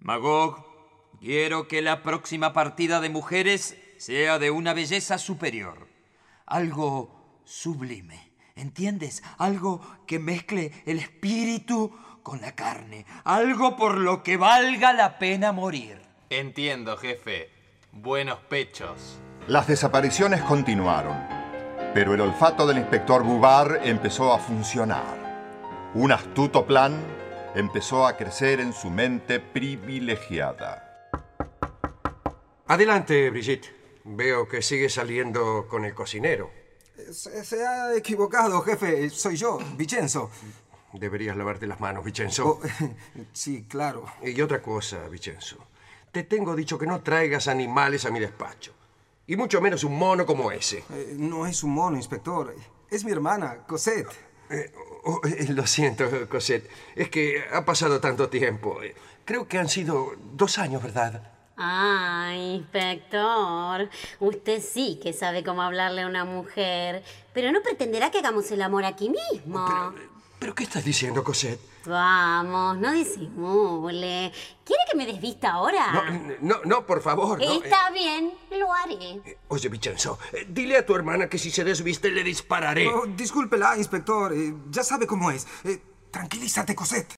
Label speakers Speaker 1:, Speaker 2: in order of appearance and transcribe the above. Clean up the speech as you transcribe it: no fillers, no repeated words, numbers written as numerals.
Speaker 1: Magog, quiero que la próxima partida de mujeres sea de una belleza superior. Algo sublime, ¿entiendes? Algo que mezcle el espíritu con la carne. Algo por lo que valga la pena morir.
Speaker 2: Entiendo, jefe. Buenos pechos.
Speaker 3: Las desapariciones continuaron, pero el olfato del inspector Bubar empezó a funcionar. Un astuto plan empezó a crecer en su mente privilegiada.
Speaker 4: Adelante, Brigitte. Veo que sigue saliendo con el cocinero.
Speaker 5: Se ha equivocado, jefe. Soy yo, Vincenzo.
Speaker 4: Deberías lavarte las manos, Vincenzo.
Speaker 5: Oh, sí, claro.
Speaker 4: Y otra cosa, Vincenzo. Te tengo dicho que no traigas animales a mi despacho. Y mucho menos un mono como ese.
Speaker 5: No es un mono, inspector. Es mi hermana, Cosette.
Speaker 4: Lo siento, Cosette. Es que ha pasado tanto tiempo. Creo que han sido 2 años, ¿verdad?
Speaker 6: Ah, inspector. Usted sí que sabe cómo hablarle a una mujer. Pero no pretenderá que hagamos el amor aquí mismo.
Speaker 4: ¿Pero qué estás diciendo, Cosette?
Speaker 6: Vamos, no disimule. ¿Quiere que me desvista ahora?
Speaker 4: No, por favor. No,
Speaker 6: Está bien, lo haré.
Speaker 4: Oye, Vincenzo, dile a tu hermana que si se desviste le dispararé.
Speaker 5: Discúlpela, inspector. Ya sabe cómo es. Tranquilízate, Cosette.